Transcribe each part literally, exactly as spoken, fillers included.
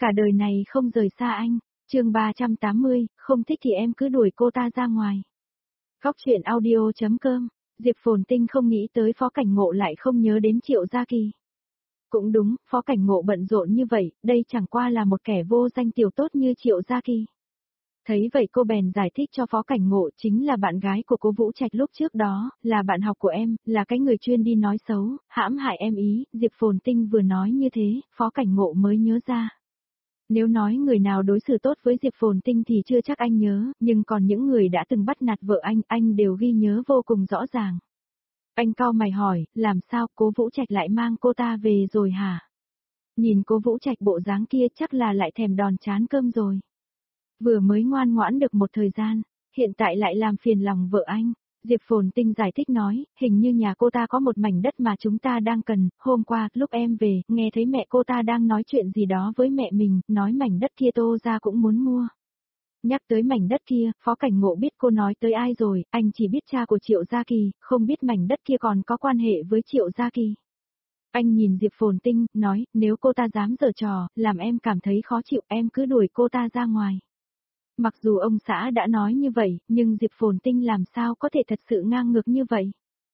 cả đời này không rời xa anh. Chương ba trăm tám mươi, không thích thì em cứ đuổi cô ta ra ngoài. Góc truyện audio chấm com. Diệp Phồn Tinh không nghĩ tới Phó Cảnh Ngộ lại không nhớ đến Triệu Gia Kỳ. Cũng đúng, Phó Cảnh Ngộ bận rộn như vậy, đây chẳng qua là một kẻ vô danh tiểu tốt như Triệu Gia Kỳ. Thấy vậy cô bèn giải thích cho Phó Cảnh Ngộ chính là bạn gái của cô Vũ Trạch lúc trước đó, là bạn học của em, là cái người chuyên đi nói xấu, hãm hại em ý. Diệp Phồn Tinh vừa nói như thế, Phó Cảnh Ngộ mới nhớ ra. Nếu nói người nào đối xử tốt với Diệp Phồn Tinh thì chưa chắc anh nhớ, nhưng còn những người đã từng bắt nạt vợ anh, anh đều ghi nhớ vô cùng rõ ràng. Anh cau mày hỏi, làm sao cố Vũ Trạch lại mang cô ta về rồi hả? Nhìn cố Vũ Trạch bộ dáng kia chắc là lại thèm đòn chán cơm rồi. Vừa mới ngoan ngoãn được một thời gian, hiện tại lại làm phiền lòng vợ anh. Diệp Phồn Tinh giải thích nói, hình như nhà cô ta có một mảnh đất mà chúng ta đang cần, hôm qua, lúc em về, nghe thấy mẹ cô ta đang nói chuyện gì đó với mẹ mình, nói mảnh đất kia Tô gia cũng muốn mua. Nhắc tới mảnh đất kia, Phó Cảnh Ngộ biết cô nói tới ai rồi, anh chỉ biết cha của Triệu Gia Kỳ, không biết mảnh đất kia còn có quan hệ với Triệu Gia Kỳ. Anh nhìn Diệp Phồn Tinh, nói, nếu cô ta dám giở trò, làm em cảm thấy khó chịu, em cứ đuổi cô ta ra ngoài. Mặc dù ông xã đã nói như vậy, nhưng Diệp Phồn Tinh làm sao có thể thật sự ngang ngược như vậy.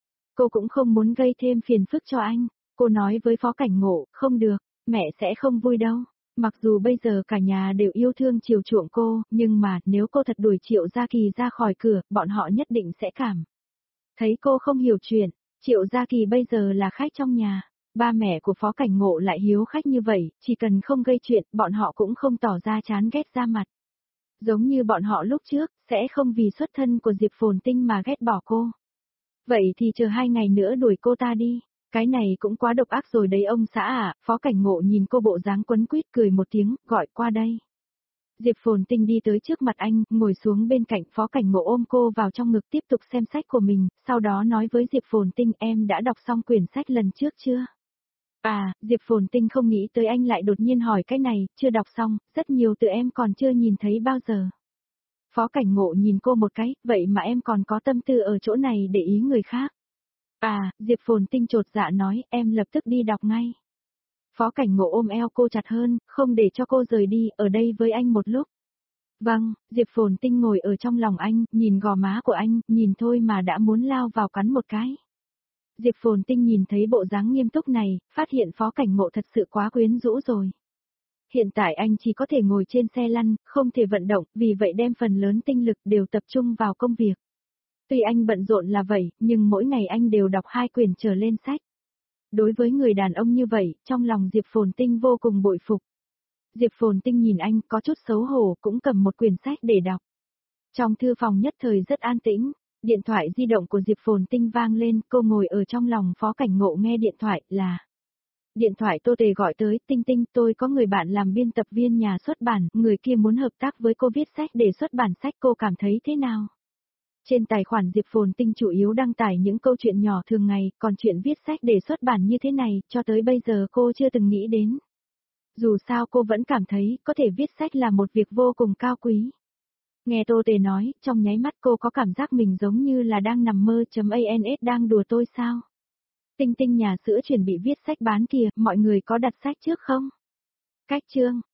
Cô cũng không muốn gây thêm phiền phức cho anh. Cô nói với Phó Cảnh Ngộ, không được, mẹ sẽ không vui đâu. Mặc dù bây giờ cả nhà đều yêu thương chiều chuộng cô, nhưng mà nếu cô thật đuổi Triệu Gia Kỳ ra khỏi cửa, bọn họ nhất định sẽ cảm thấy cô không hiểu chuyện. Triệu Gia Kỳ bây giờ là khách trong nhà. Ba mẹ của Phó Cảnh Ngộ lại hiếu khách như vậy, chỉ cần không gây chuyện, bọn họ cũng không tỏ ra chán ghét ra mặt. Giống như bọn họ lúc trước, sẽ không vì xuất thân của Diệp Phồn Tinh mà ghét bỏ cô. Vậy thì chờ hai ngày nữa đuổi cô ta đi. Cái này cũng quá độc ác rồi đấy ông xã à. Phó Cảnh Ngộ nhìn cô bộ dáng quấn quýt cười một tiếng, gọi qua đây. Diệp Phồn Tinh đi tới trước mặt anh, ngồi xuống bên cạnh. Phó Cảnh Ngộ ôm cô vào trong ngực tiếp tục xem sách của mình, sau đó nói với Diệp Phồn Tinh, em đã đọc xong quyển sách lần trước chưa? À, Diệp Phồn Tinh không nghĩ tới anh lại đột nhiên hỏi cái này, chưa đọc xong, rất nhiều từ em còn chưa nhìn thấy bao giờ. Phó Cảnh Ngộ nhìn cô một cái, vậy mà em còn có tâm tư ở chỗ này để ý người khác. À, Diệp Phồn Tinh chột dạ nói, em lập tức đi đọc ngay. Phó Cảnh Ngộ ôm eo cô chặt hơn, không để cho cô rời đi, ở đây với anh một lúc. Vâng, Diệp Phồn Tinh ngồi ở trong lòng anh, nhìn gò má của anh, nhìn thôi mà đã muốn lao vào cắn một cái. Diệp Phồn Tinh nhìn thấy bộ dáng nghiêm túc này, phát hiện Phó Cảnh Ngộ thật sự quá quyến rũ rồi. Hiện tại anh chỉ có thể ngồi trên xe lăn, không thể vận động, vì vậy đem phần lớn tinh lực đều tập trung vào công việc. Tuy anh bận rộn là vậy, nhưng mỗi ngày anh đều đọc hai quyển trở lên sách. Đối với người đàn ông như vậy, trong lòng Diệp Phồn Tinh vô cùng bội phục. Diệp Phồn Tinh nhìn anh có chút xấu hổ, cũng cầm một quyển sách để đọc. Trong thư phòng nhất thời rất an tĩnh. Điện thoại di động của Diệp Phồn Tinh vang lên, cô ngồi ở trong lòng Phó Cảnh Ngộ nghe điện thoại, là điện thoại Tô Tề gọi tới, Tinh Tinh, tôi có người bạn làm biên tập viên nhà xuất bản, người kia muốn hợp tác với cô viết sách để xuất bản sách, cô cảm thấy thế nào? Trên tài khoản Diệp Phồn Tinh chủ yếu đăng tải những câu chuyện nhỏ thường ngày, còn chuyện viết sách để xuất bản như thế này, cho tới bây giờ cô chưa từng nghĩ đến. Dù sao cô vẫn cảm thấy, có thể viết sách là một việc vô cùng cao quý. Nghe Tô Tề nói, trong nháy mắt cô có cảm giác mình giống như là đang nằm mơ.ans đang đùa tôi sao? Tinh Tinh nhà sữa chuẩn bị viết sách bán kìa, mọi người có đặt sách trước không? Cách chương